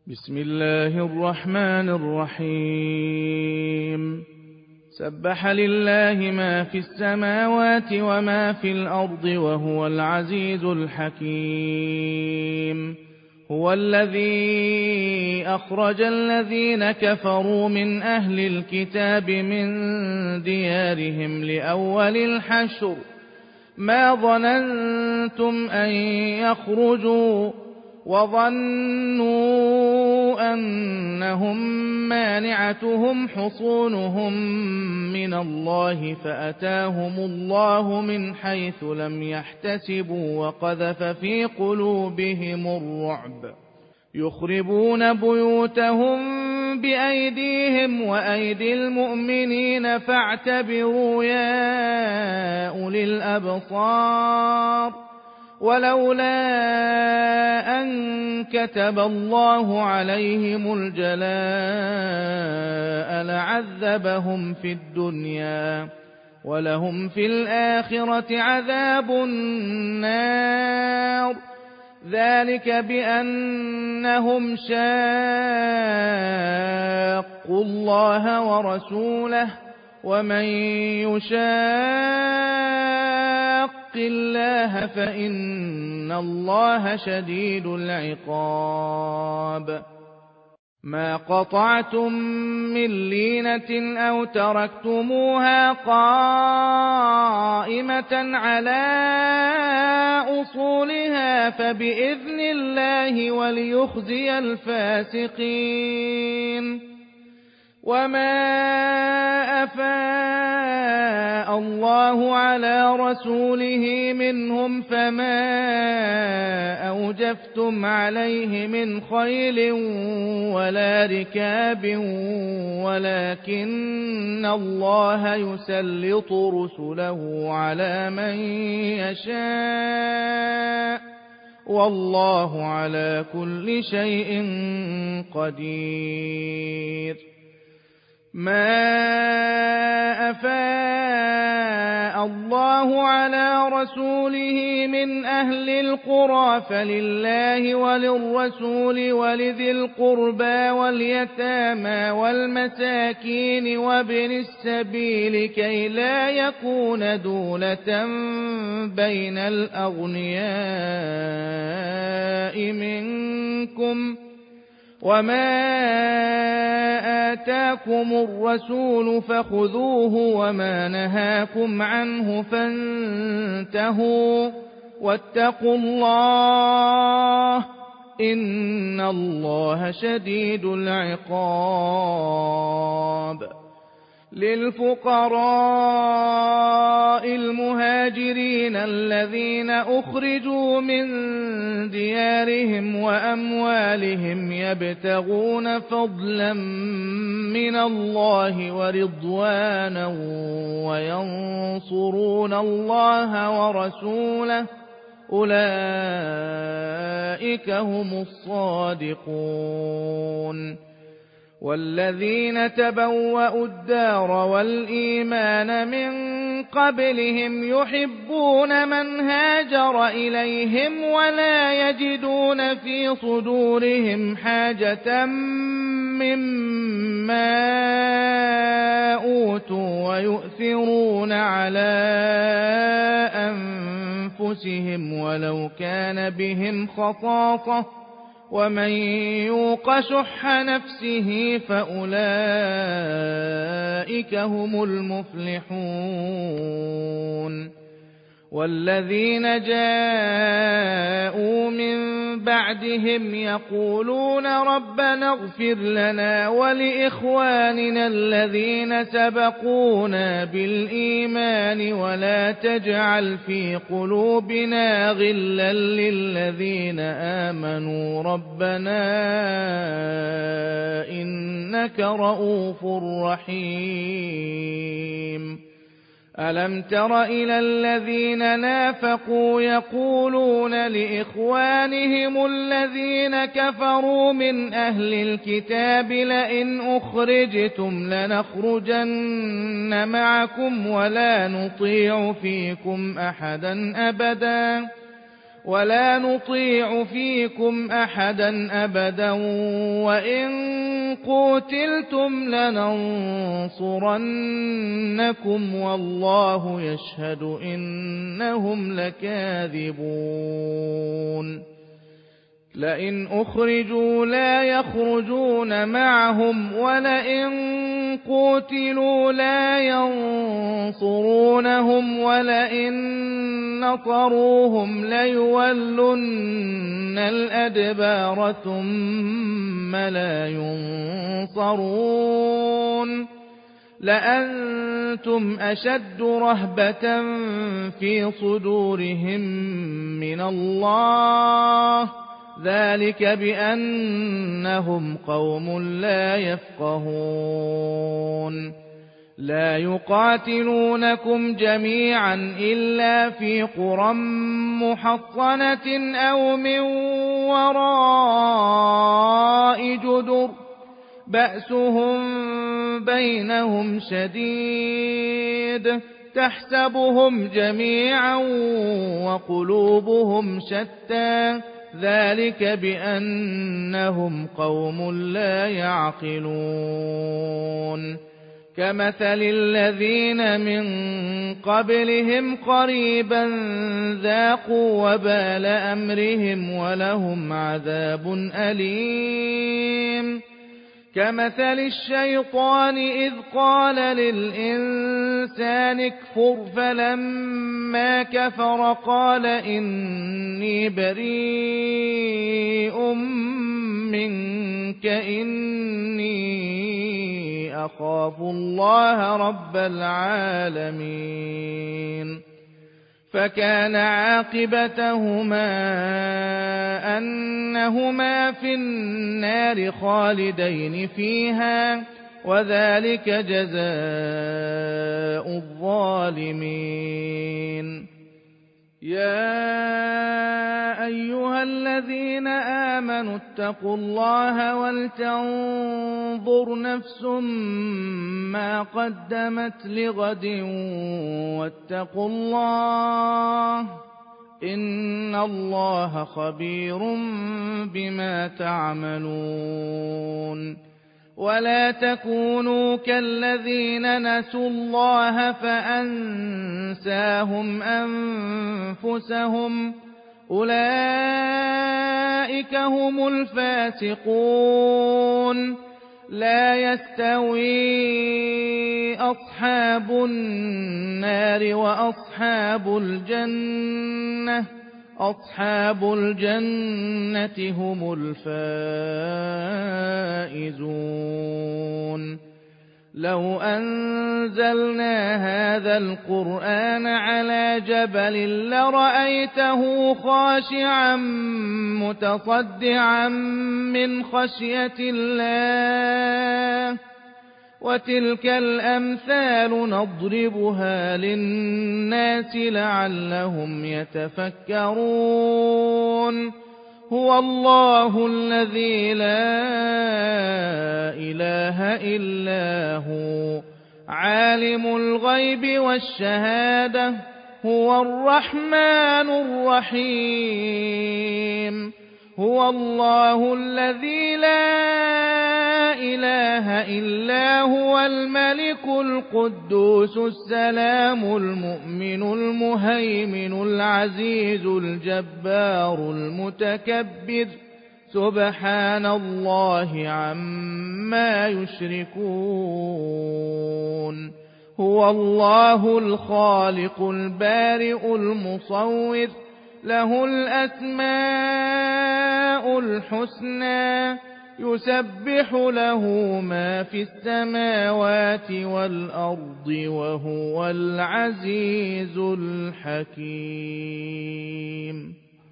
بسم الله الرحمن الرحيم سبح لله ما في السماوات وما في الأرض وهو العزيز الحكيم هو الذي أخرج الذين كفروا من أهل الكتاب من ديارهم لأول الحشر ما ظننتم أن يخرجوا وظنوا أنهم مانعتهم حصونهم من الله فأتاهم الله من حيث لم يحتسبوا وقذف في قلوبهم الرعب يخربون بيوتهم بأيديهم وأيدي المؤمنين فاعتبروا يا أولي الأبصار ولولا أن كتب الله عليهم الجلاء لعذبهم في الدنيا ولهم في الآخرة عذاب النار ذلك بأنهم شاقوا الله ورسوله ومن يشاق الله فإن الله شديد العقاب ما قطعتم من لينة أو تركتموها قائمة على أصولها فبإذن الله وليخزي الفاسقين وما أفاء الله على رسوله منهم فما أوجفتم عليه من خيل ولا ركاب ولكن الله يسلط رسله على من يشاء والله على كل شيء قدير ما أفاء الله على رسوله من أهل القرى فلله وللرسول ولذي القربى واليتامى والمساكين وابن السبيل كي لا يكون دولة بين الأغنياء منكم وما آتاكم الرسول فخذوه وما نهاكم عنه فانتهوا واتقوا الله إن الله شديد العقاب للفقراء المهاجرين الذين أخرجوا من ديارهم وأموالهم يبتغون فضلا من الله ورضوانا وينصرون الله ورسوله أولئك هم الصادقون والذين تبوأوا الدار والإيمان من قبلهم يحبون من هاجر إليهم ولا يجدون في صدورهم حاجة مما أوتوا ويؤثرون على أنفسهم ولو كان بهم خصاصة ومن يوق شح نفسه فأولئك هم المفلحون والذين جاءوا من بعدهم يقولون ربنا اغفر لنا ولإخواننا الذين سبقونا بالإيمان ولا تجعل في قلوبنا غلا للذين آمنوا ربنا إنك رؤوف رحيم ألم تر إلى الذين نافقوا يقولون لإخوانهم الذين كفروا من أهل الكتاب لئن أخرجتم لنخرجن معكم ولا نطيع فيكم أحدا أبدا ولا نطيع فيكم أحدا أبدا وإن قوتلتم لننصرنكم والله يشهد إنهم لكاذبون لئن أخرجوا لا يخرجون معهم ولئن قوتلوا لا ينصرونهم ولئن نصروهم ليولن الأدبار ثم لا ينصرون لأنتم أشد رهبة في صدورهم من الله ذلك بأنهم قوم لا يفقهون لا يقاتلونكم جميعا إلا في قرى محصنة أو من وراء جدر بأسهم بينهم شديد تحسبهم جميعا وقلوبهم شتى ذلك بأنهم قوم لا يعقلون كمثل الذين من قبلهم قريبا ذاقوا وبال أمرهم ولهم عذاب أليم كمثل الشيطان إذ قال للإنسان اكفر فلما كفر قال إني بريء منك إني أخاف الله رب العالمين فكان عاقبتهما أنهما في النار خالدين فيها وذلك جزاء الظالمين يا أيها الذين آمنوا اتقوا الله ولتنظر نفس ما قدمت لغد واتقوا الله إن الله خبير بما تعملون ولا تكونوا كالذين نسوا الله فأنساهم أنفسهم أولئك هم الفاسقون لا يستوي أصحاب النار وأصحاب الجنة أصحاب الجنة هم الفائزون لو أنزلنا هذا القرآن على جبل لرأيته خاشعا متصدعا من خشية الله وتلك الأمثال نضربها للناس لعلهم يتفكرون هو الله الذي لا إله إلا هو عالم الغيب والشهادة هو الرحمن الرحيم هو الله الذي لا إله إلا هو الملك القدوس السلام المؤمن المهيمن العزيز الجبار المتكبر سبحان الله عما يشركون هو الله الخالق البارئ المصور له الأسماء الحسنى يسبح له ما في السماوات والأرض وهو العزيز الحكيم